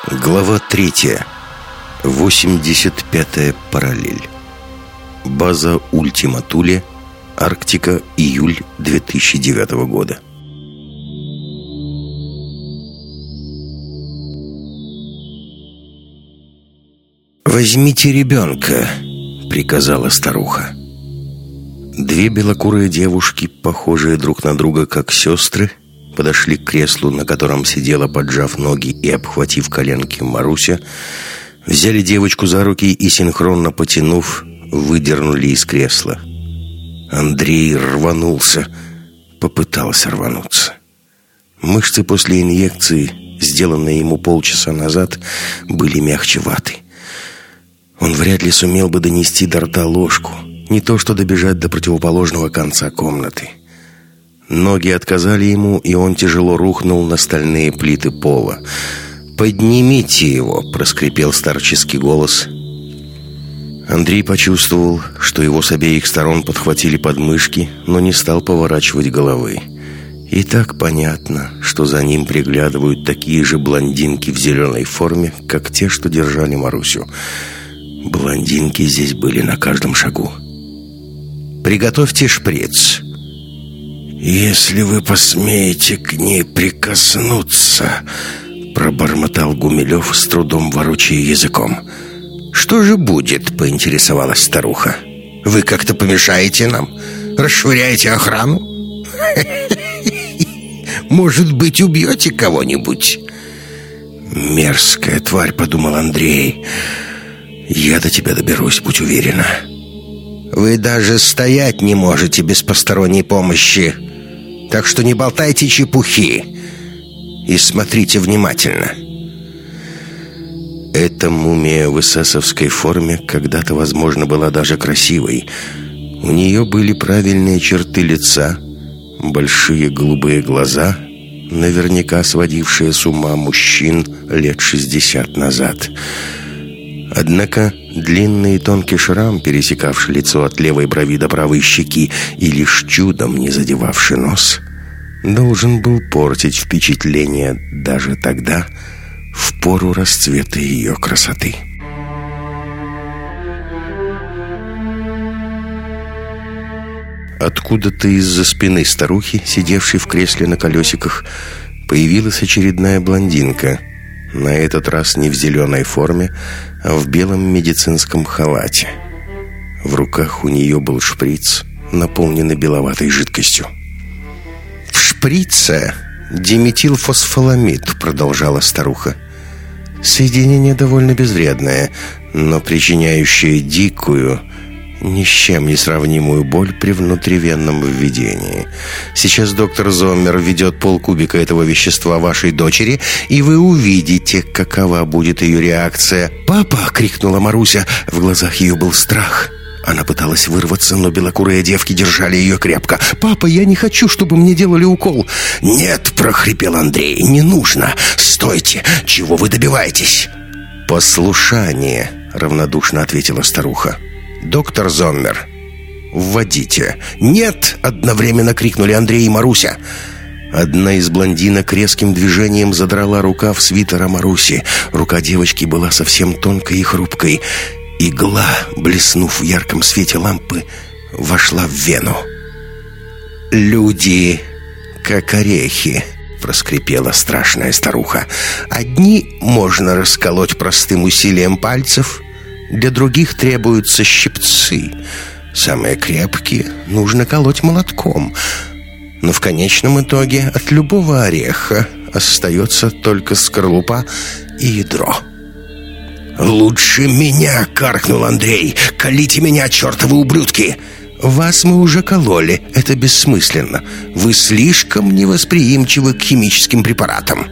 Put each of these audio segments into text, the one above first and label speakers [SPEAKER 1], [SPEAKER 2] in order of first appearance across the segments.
[SPEAKER 1] Глава 3. 85-я параллель. База Ультима Туле, Арктика, июль 2009 года. «Возьмите ребенка», — приказала старуха. Две белокурые девушки, похожие друг на друга как сестры, подошли к креслу, на котором сидела, поджав ноги и обхватив коленки, Маруся, взяли девочку за руки и, синхронно потянув, выдернули из кресла. Андрей рванулся, попытался рвануться. Мышцы после инъекции, сделанные ему полчаса назад, были мягчеваты. Он вряд ли сумел бы донести до рта ложку, не то что добежать до противоположного конца комнаты. Ноги отказали ему, и он тяжело рухнул на стальные плиты пола. «Поднимите его!» — проскрипел старческий голос. Андрей почувствовал, что его с обеих сторон подхватили подмышки, но не стал поворачивать головы. И так понятно, что за ним приглядывают такие же блондинки в зеленой форме, как те, что держали Марусю. Блондинки здесь были на каждом шагу. «Приготовьте шприц». «Если вы посмеете к ней прикоснуться», — пробормотал Гумилев, с трудом ворочая языком. «Что же будет?» — поинтересовалась старуха. «Вы как-то помешаете нам? Расшвыряете охрану? Может быть, убьете кого-нибудь?» «Мерзкая тварь», — подумал Андрей. «Я до тебя доберусь, будь уверена». «Вы даже стоять не можете без посторонней помощи. Так что не болтайте чепухи и смотрите внимательно». Эта мумия в эсэсовской форме когда-то, возможно, была даже красивой. У нее были правильные черты лица, большие голубые глаза, наверняка сводившие с ума мужчин лет 60 назад. Однако длинный и тонкий шрам, пересекавший лицо от левой брови до правой щеки и лишь чудом не задевавший нос, должен был портить впечатление даже тогда, в пору расцвета ее красоты. Откуда-то из-за спины старухи, сидевшей в кресле на колесиках, появилась очередная блондинка. На этот раз не в зеленой форме, а в белом медицинском халате. В руках у нее был шприц, наполненный беловатой жидкостью. «В шприце диметилфосфоламид», — продолжала старуха. «Соединение довольно безвредное, но причиняющее дикую, ни с чем не сравнимую боль при внутривенном введении. Сейчас доктор Зоммер введет полкубика этого вещества вашей дочери, и вы увидите, какова будет ее реакция». «Папа!» — крикнула Маруся. В глазах ее был страх. Она пыталась вырваться, но белокурые девки держали ее крепко. «Папа, я не хочу, чтобы мне делали укол». «Нет!» — прохрипел Андрей. «Не нужно! Стойте! Чего вы добиваетесь?» «Послушание!» — равнодушно ответила старуха. «Доктор Зоммер, вводите». «Нет!» — одновременно крикнули Андрей и Маруся. Одна из блондинок резким движением задрала рукав свитера Маруси. Рука девочки была совсем тонкой и хрупкой. Игла, блеснув в ярком свете лампы, вошла в вену. «Люди, как орехи», — проскрипела страшная старуха. «Одни можно расколоть простым усилием пальцев, для других требуются щипцы. Самые крепкие нужно колоть молотком. Но в конечном итоге от любого ореха остается только скорлупа и ядро». «Лучше меня!» — каркнул Андрей. «Колите меня, чертовы ублюдки!» «Вас мы уже кололи, это бессмысленно. Вы слишком невосприимчивы к химическим препаратам».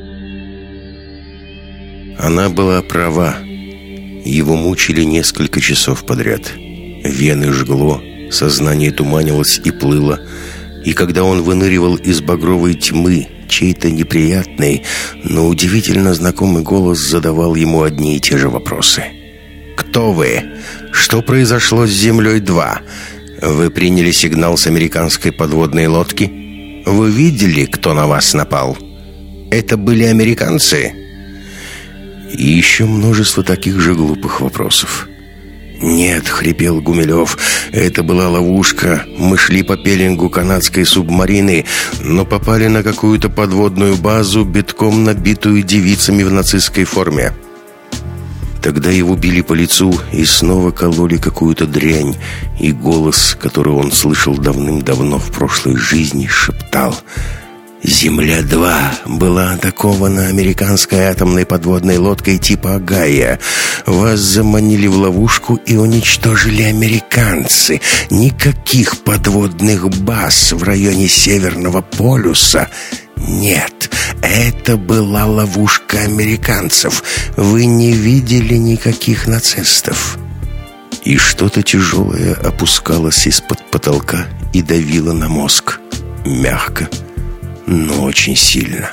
[SPEAKER 1] Она была права. Его мучили несколько часов подряд. Вены жгло, сознание туманилось и плыло. И когда он выныривал из багровой тьмы, чей-то неприятный, но удивительно знакомый голос задавал ему одни и те же вопросы. «Кто вы? Что произошло с Землей-2? Вы приняли сигнал с американской подводной лодки? Вы видели, кто на вас напал? Это были американцы?» И еще множество таких же глупых вопросов. «Нет», — хрипел Гумилев, — «это была ловушка. Мы шли по пеленгу канадской субмарины, но попали на какую-то подводную базу, битком набитую девицами в нацистской форме». Тогда его били по лицу и снова кололи какую-то дрянь, и голос, который он слышал давным-давно в прошлой жизни, шептал: «Земля-2 была атакована американской атомной подводной лодкой типа «Гайя». Вас заманили в ловушку и уничтожили американцы. Никаких подводных баз в районе Северного полюса нет. Это была ловушка американцев. Вы не видели никаких нацистов». И что-то тяжелое опускалось из-под потолка и давило на мозг. Мягко, но очень сильно.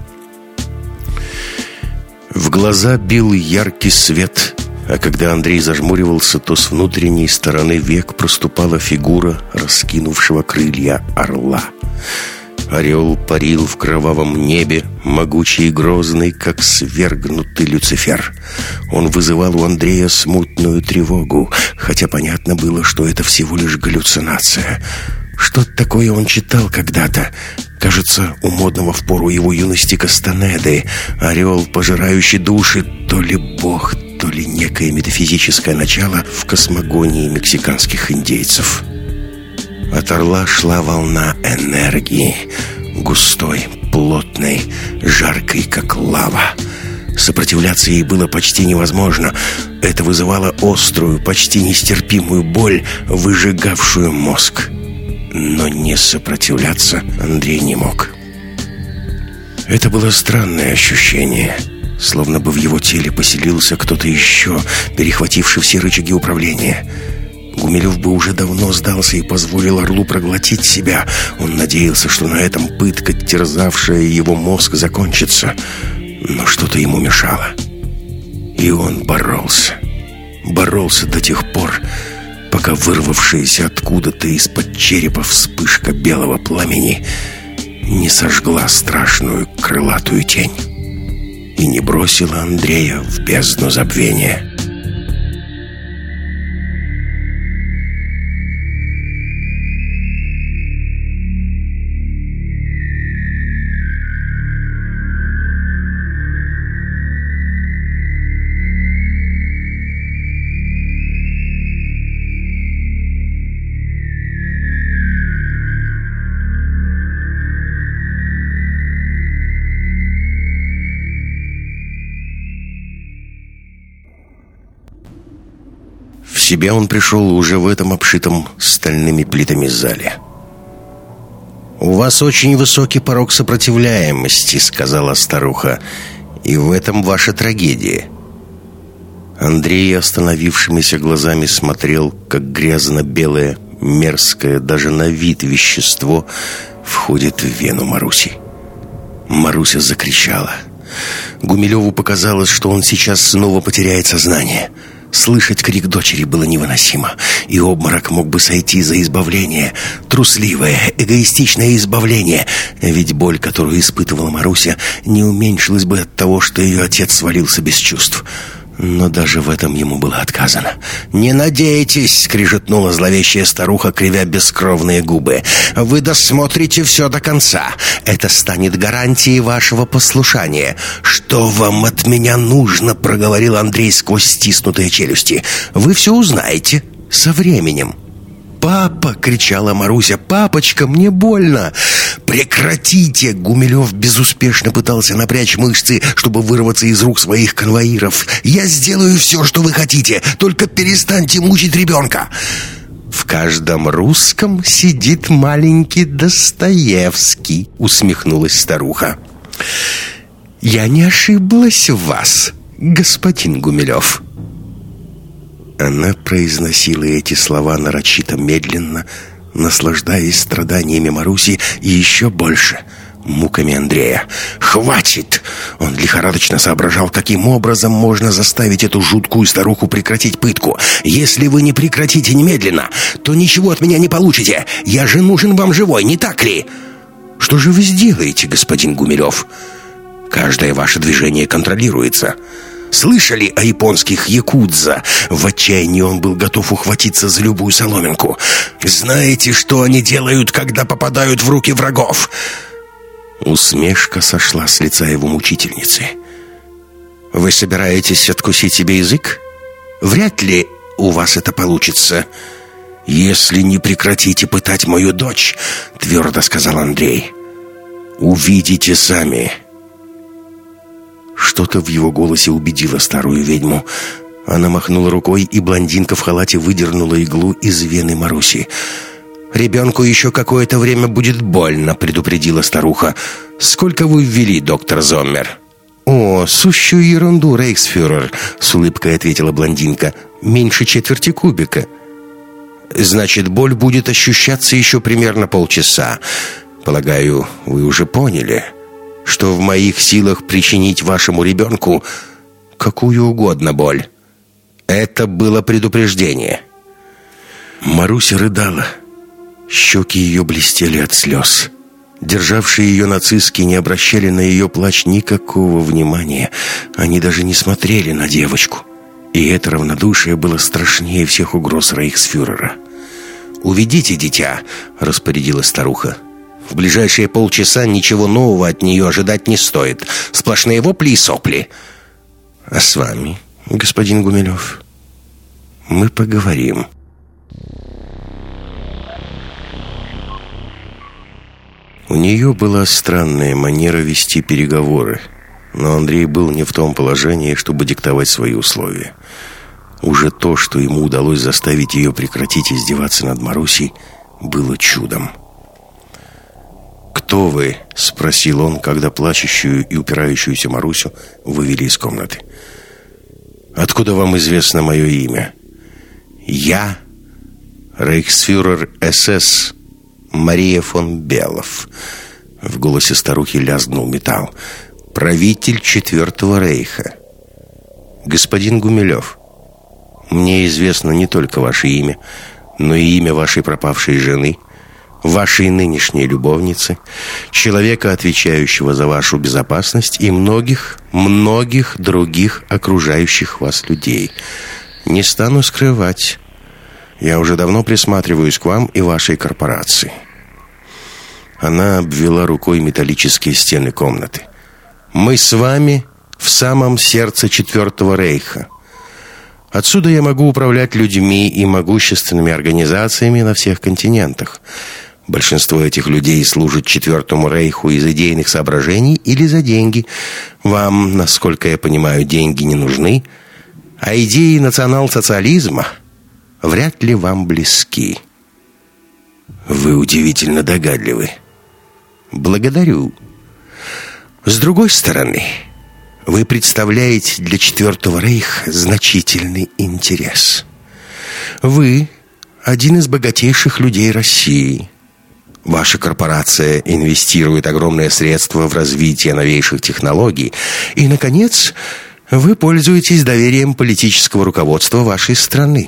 [SPEAKER 1] В глаза бил яркий свет, а когда Андрей зажмуривался, то с внутренней стороны век проступала фигура раскинувшего крылья орла. Орел парил в кровавом небе, могучий и грозный, как свергнутый Люцифер. Он вызывал у Андрея смутную тревогу, хотя понятно было, что это всего лишь галлюцинация. Что-то такое он читал когда-то. Кажется, у модного в пору его юности Кастанеды. Орел, пожирающий души, то ли бог, то ли некое метафизическое начало в космогонии мексиканских индейцев. От орла шла волна энергии, густой, плотной, жаркой, как лава. Сопротивляться ей было почти невозможно. Это вызывало острую, почти нестерпимую боль, выжигавшую мозг. Но не сопротивляться Андрей не мог. Это было странное ощущение, словно бы в его теле поселился кто-то еще, перехвативший все рычаги управления. Гумилев бы уже давно сдался и позволил орлу проглотить себя. Он надеялся, что на этом пытка, терзавшая его мозг, закончится. Но что-то ему мешало. И он боролся. Боролся до тех пор, пока вырвавшаяся откуда-то из-под черепа вспышка белого пламени не сожгла страшную крылатую тень и не бросила Андрея в бездну забвения. В себя он пришел уже в этом обшитом стальными плитами зале. «У вас очень высокий порог сопротивляемости», — сказала старуха, — «и в этом ваша трагедия». Андрей остановившимися глазами смотрел, как грязно-белое, мерзкое даже на вид вещество входит в вену Маруси. Маруся закричала. Гумилеву показалось, что он сейчас снова потеряет сознание. Слышать крик дочери было невыносимо, и обморок мог бы сойти за избавление. Трусливое, эгоистичное избавление. Ведь боль, которую испытывала Маруся, не уменьшилась бы от того, что ее отец свалился без чувств. Но даже в этом ему было отказано. «Не надейтесь!» — скрижетнула зловещая старуха, кривя бескровные губы. «Вы досмотрите все до конца. Это станет гарантией вашего послушания». «Что вам от меня нужно?» — проговорил Андрей сквозь стиснутые челюсти. «Вы все узнаете со временем». «Папа!» — кричала Маруся. «Папочка, мне больно!» «Прекратите!» — Гумилев безуспешно пытался напрячь мышцы, чтобы вырваться из рук своих конвоиров. «Я сделаю все, что вы хотите, только перестаньте мучить ребенка!» «В каждом русском сидит маленький Достоевский», — усмехнулась старуха. «Я не ошиблась в вас, господин Гумилев». Она произносила эти слова нарочито медленно, наслаждаясь страданиями Маруси и еще больше муками Андрея. «Хватит!» Он лихорадочно соображал, каким образом можно заставить эту жуткую старуху прекратить пытку. «Если вы не прекратите немедленно, то ничего от меня не получите. Я же нужен вам живой, не так ли?» «Что же вы сделаете, господин Гумилев?» «Каждое ваше движение контролируется. Слышали о японских якудза? В отчаянии он был готов ухватиться за любую соломинку. Знаете, что они делают, когда попадают в руки врагов?» Усмешка сошла с лица его мучительницы. «Вы собираетесь откусить себе язык? Вряд ли у вас это получится. Если не прекратите пытать мою дочь, — твердо сказал Андрей, — увидите сами». Что-то в его голосе убедило старую ведьму. Она махнула рукой, и блондинка в халате выдернула иглу из вены Маруси. «Ребенку еще какое-то время будет больно», — предупредила старуха. «Сколько вы ввели, доктор Зоммер?» «О, сущую ерунду, рейхсфюрер», — с улыбкой ответила блондинка. «Меньше четверти кубика». «Значит, боль будет ощущаться еще примерно полчаса. Полагаю, вы уже поняли, что в моих силах причинить вашему ребенку какую угодно боль. Это было предупреждение». Маруся рыдала. Щеки ее блестели от слез. Державшие ее нацистки не обращали на ее плач никакого внимания. Они даже не смотрели на девочку. И это равнодушие было страшнее всех угроз рейхсфюрера. «Уведите дитя», — распорядилась старуха. «В ближайшие полчаса ничего нового от нее ожидать не стоит. Сплошные вопли и сопли». «А с вами, господин Гумилев, мы поговорим». У нее была странная манера вести переговоры, но Андрей был не в том положении, чтобы диктовать свои условия. Уже то, что ему удалось заставить ее прекратить издеваться над Марусей, было чудом. «Кто вы?» — спросил он, когда плачущую и упирающуюся Марусю вывели из комнаты. «Откуда вам известно мое имя?» «Я рейхсфюрер СС Мария фон Белов». В голосе старухи лязгнул металл. «Правитель Четвертого рейха. Господин Гумилев, мне известно не только ваше имя, но и имя вашей пропавшей жены, вашей нынешней любовницы, человека, отвечающего за вашу безопасность, и многих других окружающих вас людей. Не стану скрывать, я уже давно присматриваюсь к вам и вашей корпорации». Она обвела рукой металлические стены комнаты. «Мы с вами в самом сердце Четвертого рейха. Отсюда я могу управлять людьми и могущественными организациями на всех континентах. Большинство этих людей служит Четвертому рейху из идейных соображений или за деньги. Вам, насколько я понимаю, деньги не нужны, а идеи национал-социализма вряд ли вам близки». «Вы удивительно догадливы». «Благодарю. С другой стороны, вы представляете для Четвертого рейха значительный интерес. Вы один из богатейших людей России. Ваша корпорация инвестирует огромные средства в развитие новейших технологий. И, наконец, вы пользуетесь доверием политического руководства вашей страны».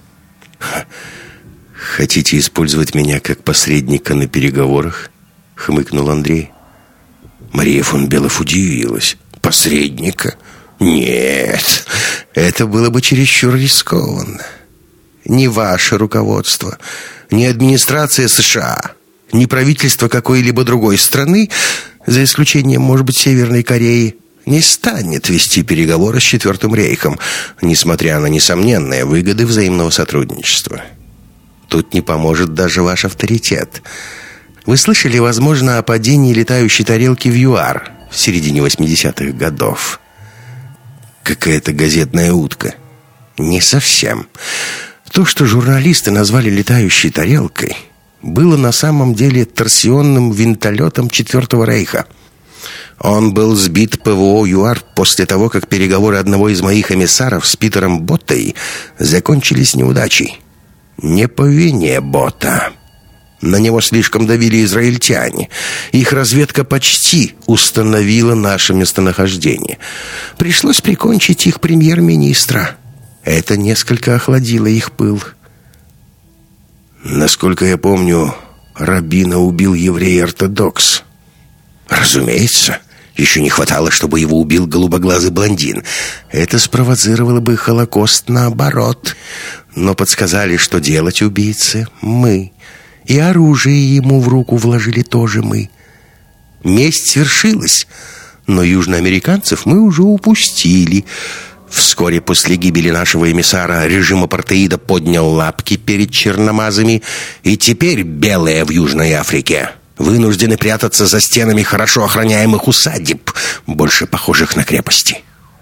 [SPEAKER 1] «Хотите использовать меня как посредника на переговорах?» — хмыкнул Андрей. Мария фон Белов удивилась. «Посредника? Нет, это было бы чересчур рискованно. Ни ваше руководство, ни администрация США, ни правительство какой-либо другой страны, за исключением, может быть, Северной Кореи, не станет вести переговоры с Четвертым рейхом, несмотря на несомненные выгоды взаимного сотрудничества. Тут не поможет даже ваш авторитет. Вы слышали, возможно, о падении летающей тарелки в ЮАР в середине 80-х годов?» «Какая-то газетная утка». «Не совсем. То, что журналисты назвали летающей тарелкой, было на самом деле торсионным винтолетом Четвертого рейха. Он был сбит ПВО ЮАР после того, как переговоры одного из моих эмиссаров с Питером Боттой закончились неудачей. Не по вине Бота. На него слишком давили израильтяне. Их разведка почти установила наше местонахождение. Пришлось прикончить их премьер-министра. Это несколько охладило их пыл». «Насколько я помню, Рабина убил еврей-ортодокс». «Разумеется. Еще не хватало, чтобы его убил голубоглазый блондин. Это спровоцировало бы Холокост наоборот. Но подсказали, что делать убийце мы. И оружие ему в руку вложили тоже мы. Месть свершилась, но южноамериканцев мы уже упустили. Вскоре после гибели нашего эмиссара режим апартеида поднял лапки перед черномазами, и теперь белые в Южной Африке вынуждены прятаться за стенами хорошо охраняемых усадеб, больше похожих на крепости.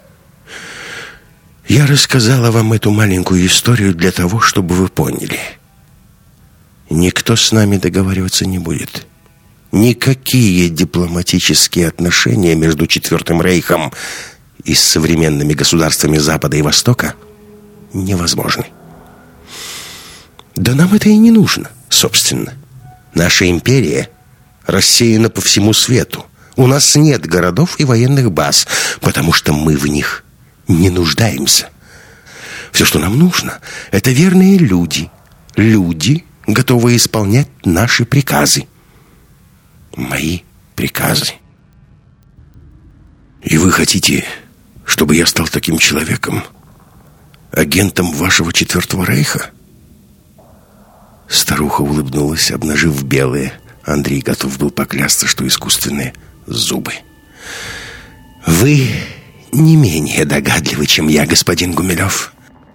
[SPEAKER 1] Я рассказала вам эту маленькую историю для того, чтобы вы поняли. Никто с нами договариваться не будет. Никакие дипломатические отношения между Четвертым Рейхом и современными государствами Запада и Востока невозможны. Да нам это и не нужно, собственно. Наша империя рассеяна по всему свету. У нас нет городов и военных баз, потому что мы в них не нуждаемся. Все, что нам нужно, это верные люди. Люди, готовые исполнять наши приказы. Мои приказы. И вы хотите, чтобы я стал таким человеком? Агентом вашего Четвертого Рейха? Старуха улыбнулась, обнажив белые. Андрей готов был поклясться, что искусственные зубы. Вы не менее догадливы, чем я, господин Гумилев.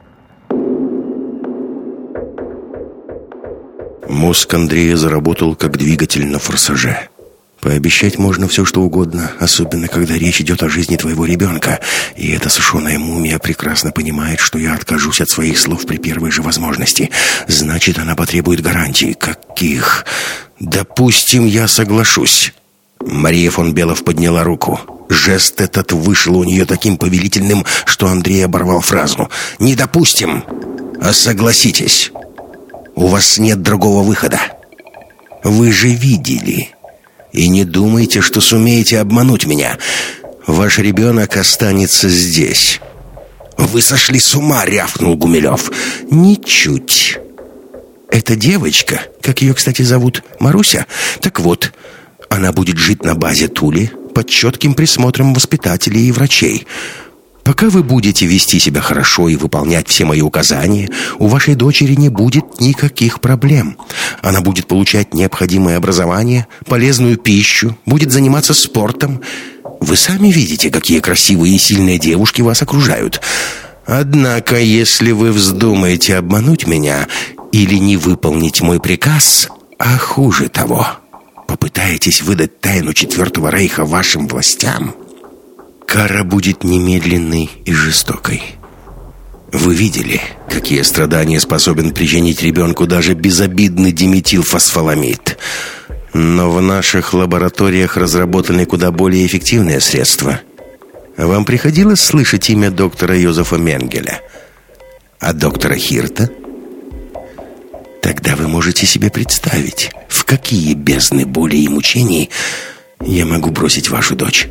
[SPEAKER 1] Мозг Андрея заработал, как двигатель на форсаже. Пообещать можно все, что угодно, особенно когда речь идет о жизни твоего ребенка. И эта сушеная мумия прекрасно понимает, что я откажусь от своих слов при первой же возможности. Значит, она потребует гарантий. Каких? Допустим, я соглашусь. Мария фон Белов подняла руку. Жест этот вышел у нее таким повелительным, что Андрей оборвал фразу. «Не допустим, а согласитесь. У вас нет другого выхода. Вы же видели. И не думайте, что сумеете обмануть меня. Ваш ребенок останется здесь». «Вы сошли с ума!» — рявкнул Гумилев. «Ничуть. Эта девочка, как ее, кстати, зовут, Маруся, так вот, она будет жить на базе Тули под четким присмотром воспитателей и врачей. Пока вы будете вести себя хорошо и выполнять все мои указания, у вашей дочери не будет никаких проблем. Она будет получать необходимое образование, полезную пищу, будет заниматься спортом. Вы сами видите, какие красивые и сильные девушки вас окружают. Однако, если вы вздумаете обмануть меня или не выполнить мой приказ, а хуже того, попытаетесь выдать тайну Четвертого Рейха вашим властям, кара будет немедленной и жестокой. Вы видели, какие страдания способен причинить ребенку даже безобидный диметилфосфоламид. Но в наших лабораториях разработаны куда более эффективные средства. Вам приходилось слышать имя доктора Йозефа Менгеля? А доктора Хирта? Тогда вы можете себе представить, в какие бездны боли и мучений я могу бросить вашу дочь.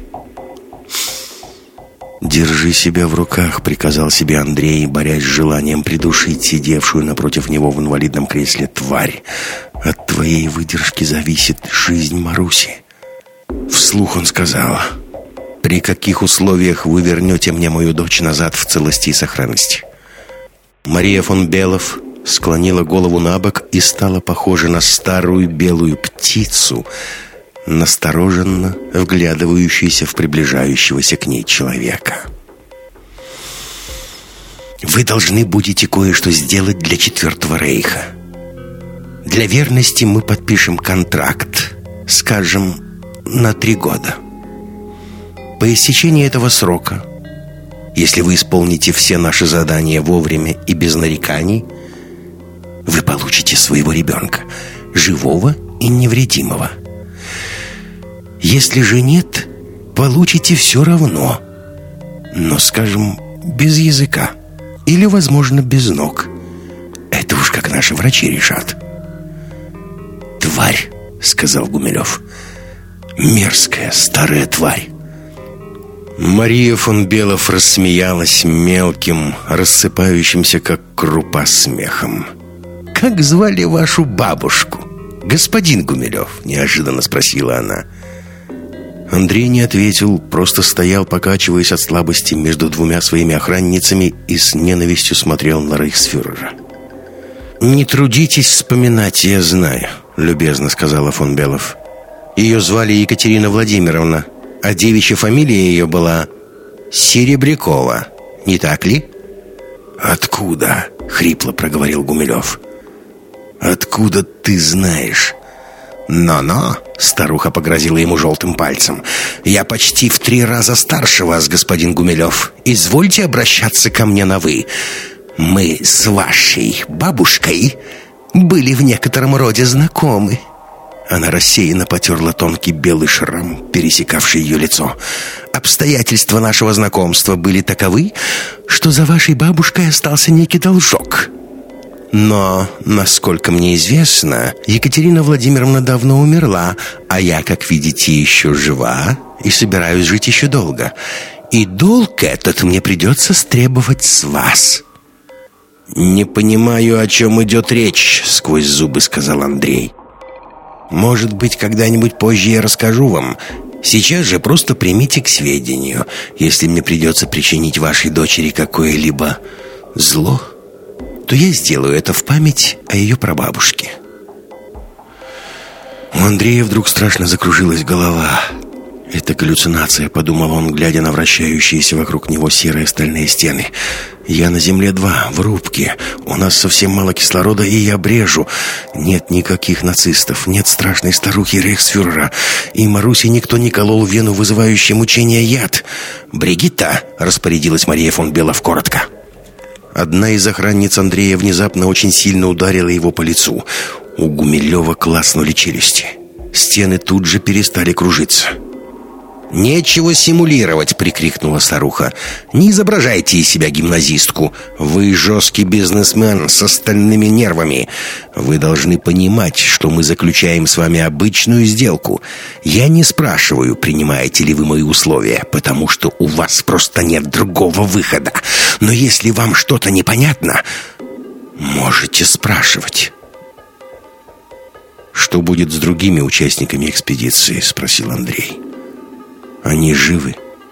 [SPEAKER 1] «Держи себя в руках», — приказал себе Андрей, борясь с желанием придушить сидевшую напротив него в инвалидном кресле тварь. «От твоей выдержки зависит жизнь Маруси». Вслух он сказал: «При каких условиях вы вернете мне мою дочь назад в целости и сохранности?» Мария фон Белов склонила голову набок и стала похожа на старую белую птицу, настороженно вглядывающийся в приближающегося к ней человека. «Вы должны будете кое-что сделать для Четвертого Рейха. Для верности мы подпишем контракт, скажем, на 3 года. По истечении этого срока, если вы исполните все наши задания вовремя и без нареканий, вы получите своего ребенка, живого и невредимого. Если же нет, получите все равно, но, скажем, без языка или, возможно, без ног. Это уж как наши врачи решат». «Тварь», — сказал Гумилев. «Мерзкая старая тварь». Мария фон Белов рассмеялась мелким, рассыпающимся, как крупа, смехом. «Как звали вашу бабушку, господин Гумилев?» — неожиданно спросила она. Андрей не ответил, просто стоял, покачиваясь от слабости между двумя своими охранницами и с ненавистью смотрел на рейхсфюрера. «Не трудитесь вспоминать, я знаю», — любезно сказала фон Белов. «Ее звали Екатерина Владимировна, а девичья фамилия ее была Серебрякова, не так ли?» «Откуда?» — хрипло проговорил Гумилев. «Откуда ты знаешь?» «Но-но», — старуха погрозила ему желтым пальцем, «я почти в 3 раза старше вас, господин Гумилев. Извольте обращаться ко мне на «вы». Мы с вашей бабушкой были в некотором роде знакомы». Она рассеянно потерла тонкий белый шрам, пересекавший ее лицо. «Обстоятельства нашего знакомства были таковы, что за вашей бабушкой остался некий должок. Но, насколько мне известно, Екатерина Владимировна давно умерла, а я, как видите, еще жива и собираюсь жить еще долго. И долг этот мне придется стребовать с вас». «Не понимаю, о чем идет речь», — сквозь зубы сказал Андрей. «Может быть, когда-нибудь позже я расскажу вам. Сейчас же просто примите к сведению. Если мне придется причинить вашей дочери какое-либо зло, то я сделаю это в память о ее прабабушке». У Андрея вдруг страшно закружилась голова. «Это галлюцинация», — подумал он, глядя на вращающиеся вокруг него серые стальные стены. «Я на Земле-2, в рубке. У нас совсем мало кислорода, и я брежу. Нет никаких нацистов, нет страшной старухи рейхсфюрера. И Марусе никто не колол в вену вызывающий мучения яд. Бригитта!» — распорядилась Мария фон Белов коротко. Одна из охранниц Андрея внезапно очень сильно ударила его по лицу. У Гумилева клацнули челюсти. Стены тут же перестали кружиться. «Нечего симулировать!» — прикрикнула старуха. «Не изображайте из себя гимназистку. Вы жесткий бизнесмен с остальными нервами. Вы должны понимать, что мы заключаем с вами обычную сделку. Я не спрашиваю, принимаете ли вы мои условия, потому что у вас просто нет другого выхода. Но если вам что-то непонятно, можете спрашивать». «Что будет с другими участниками экспедиции?» — спросил Андрей. «Они живы?»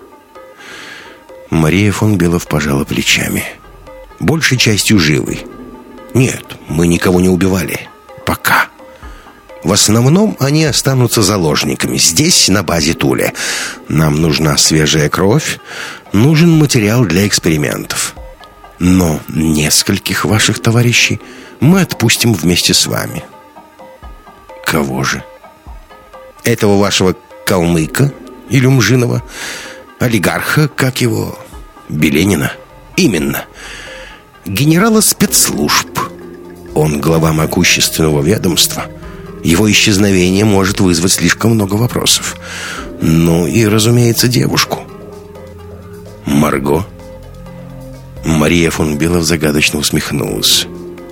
[SPEAKER 1] Мария фон Белов пожала плечами. «Большей частью живы. Нет, мы никого не убивали. Пока. В основном они останутся заложниками здесь, на базе Туле. Нам нужна свежая кровь, нужен материал для экспериментов. Но нескольких ваших товарищей мы отпустим вместе с вами». «Кого же?» «Этого вашего калмыка или Умжинова, олигарха, как его, Беленина». «Именно. Генерала спецслужб. Он глава могущественного ведомства. Его исчезновение может вызвать слишком много вопросов. Ну и, разумеется, девушку». «Марго?» Мария фон Белов загадочно усмехнулась.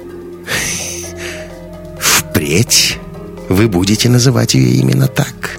[SPEAKER 1] «Впредь вы будете называть ее именно так».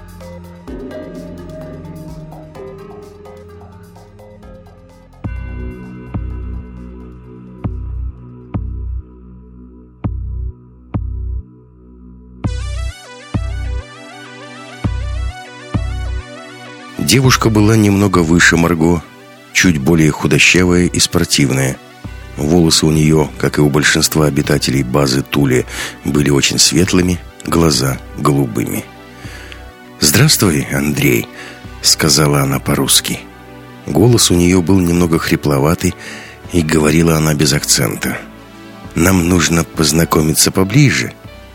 [SPEAKER 1] Девушка была немного выше Марго, чуть более худощавая и спортивная. Волосы у нее, как и у большинства обитателей базы Туле, были очень светлыми, глаза голубыми. «Здравствуй, Андрей», — сказала она по-русски. Голос у нее был немного хрипловатый, и говорила она без акцента. «Нам нужно познакомиться поближе».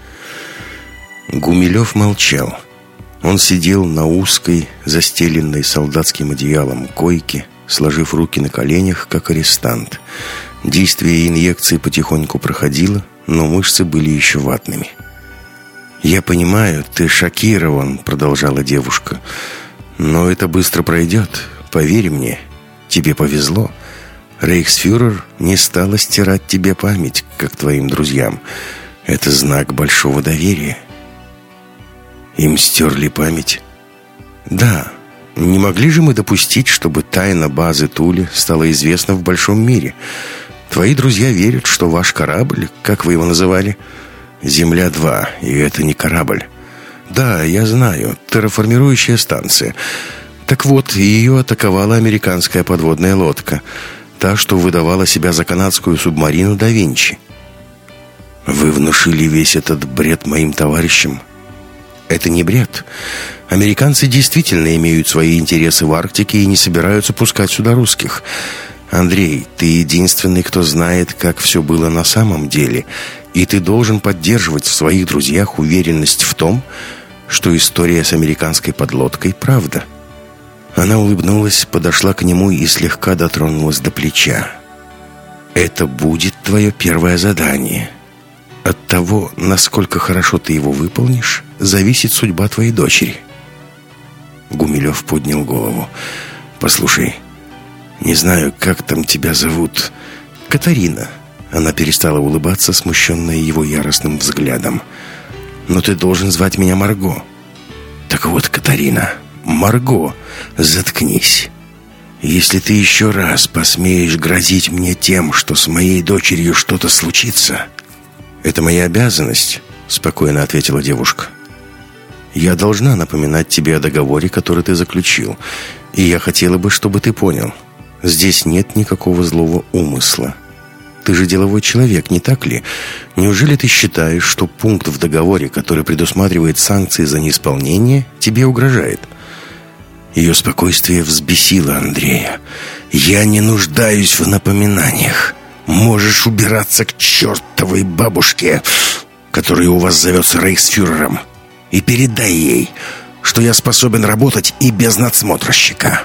[SPEAKER 1] Гумилев молчал. Он сидел на узкой, застеленной солдатским одеялом койке, сложив руки на коленях, как арестант. Действие инъекции потихоньку проходило, но мышцы были еще ватными. «Я понимаю, ты шокирован», — продолжала девушка. «Но это быстро пройдет, поверь мне. Тебе повезло. Рейхсфюрер не стала стирать тебе память, как твоим друзьям. Это знак большого доверия». «Им стерли память?» «Да. Не могли же мы допустить, чтобы тайна базы Туле стала известна в большом мире? Твои друзья верят, что ваш корабль, как вы его называли, Земля-2, и это не корабль. Да, я знаю, терраформирующая станция. Так вот, ее атаковала американская подводная лодка, та, что выдавала себя за канадскую субмарину «Да Винчи». Вы внушили весь этот бред моим товарищам? Это не бред. Американцы действительно имеют свои интересы в Арктике и не собираются пускать сюда русских. Андрей, ты единственный, кто знает, как все было на самом деле, и ты должен поддерживать в своих друзьях уверенность в том, что история с американской подлодкой — правда. Она улыбнулась, подошла к нему и слегка дотронулась до плеча. Это будет твое первое задание. От того, насколько хорошо ты его выполнишь, зависит судьба твоей дочери. Гумилев поднял голову. Послушай, не знаю, как там тебя зовут. Катарина. Она перестала улыбаться, смущенная его яростным взглядом. Но ты должен звать меня Марго. Так вот, Катарина, Марго, заткнись. Если ты еще раз посмеешь грозить мне тем, что с моей дочерью что-то случится... «Это моя обязанность», — спокойно ответила девушка. «Я должна напоминать тебе о договоре, который ты заключил. И я хотела бы, чтобы ты понял, здесь нет никакого злого умысла. Ты же деловой человек, не так ли? Неужели ты считаешь, что пункт в договоре, который предусматривает санкции за неисполнение, тебе угрожает?» Ее спокойствие взбесило Андрея. «Я не нуждаюсь в напоминаниях. Можешь убираться к чертовой бабушке, которая у вас зовется рейхсфюрером, и передай ей, что я способен работать и без надсмотрщика».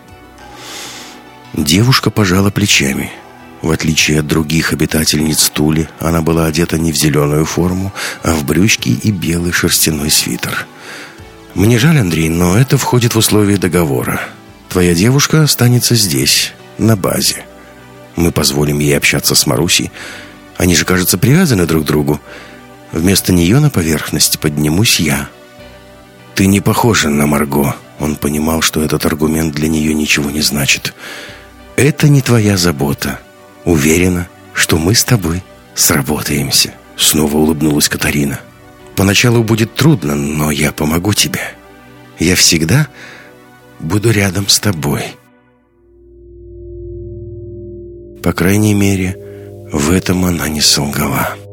[SPEAKER 1] Девушка пожала плечами. В отличие от других обитательниц Тули, она была одета не в зеленую форму, а в брючки и белый шерстяной свитер. «Мне жаль, Андрей, но это входит в условия договора. Твоя девушка останется здесь, на базе. Мы позволим ей общаться с Марусей. Они же, кажется, привязаны друг к другу. Вместо нее на поверхность поднимусь я». «Ты не похожа на Марго». Он понимал, что этот аргумент для нее ничего не значит. «Это не твоя забота. Уверена, что мы с тобой сработаемся». Снова улыбнулась Катарина. «Поначалу будет трудно, но я помогу тебе. Я всегда буду рядом с тобой». По крайней мере, в этом она не солгала.